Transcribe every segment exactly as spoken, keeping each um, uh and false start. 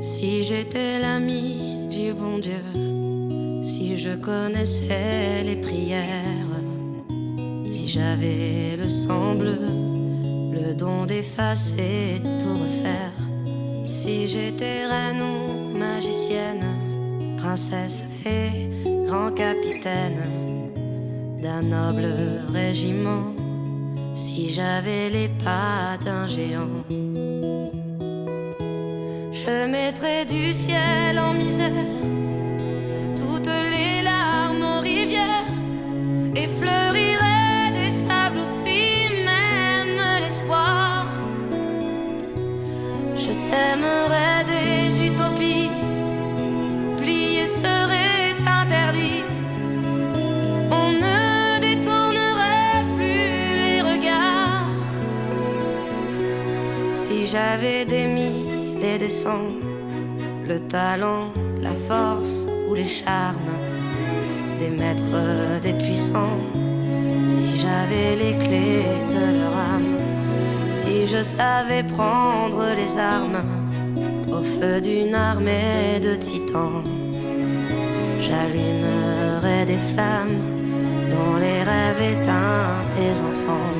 Si j'étais l'ami du bon Dieu, si je connaissais les prières, si j'avais le sang bleu, le don d'effacer tout refaire, si j'étais reine ou magicienne, princesse, fée, grand capitaine d'un noble régiment, si j'avais les pas d'un géant, je mettrais du ciel en misère toutes les larmes en rivière et fleurirais des sables où fuit même l'espoir. Je sèmerais des utopies, plier serait interdit. On ne détournerait plus les regards. Si j'avais des mille et des cents, le talent, la force ou les charmes des maîtres, des puissants, si j'avais les clés de leur âme, si je savais prendre les armes au feu d'une armée de titans, j'allumerais des flammes dans les rêves éteints des enfants.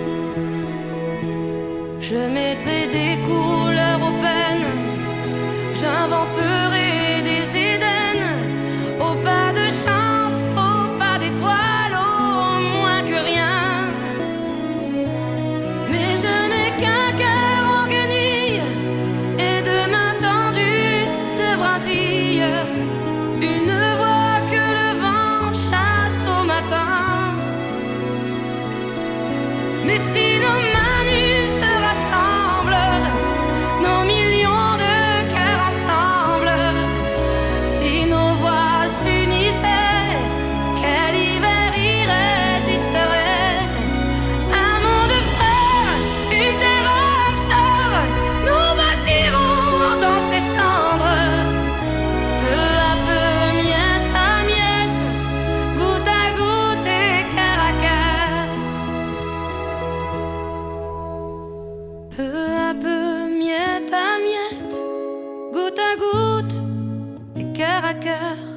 Je mettrais des couleurs aux peines, j'inventerai des Éden, au pas de chance, au pas d'étoiles, au moins que rien. Mais je n'ai qu'un cœur en guenille et deux mains tendues de brindilles, une voix que le vent chasse au matin. Mais si nos manus se rassemblent, nos millions de cœurs ensemble, si nos voix s'unissaient, quel hiver irrésisterait? Un monde frère, une terre âme sœur, nous bâtirons dans ces cendres, peu à peu, miette à miette, goutte à goutte et cœur à cœur. Peu à peu, miette à miette, goutte à goutte et cœur à cœur.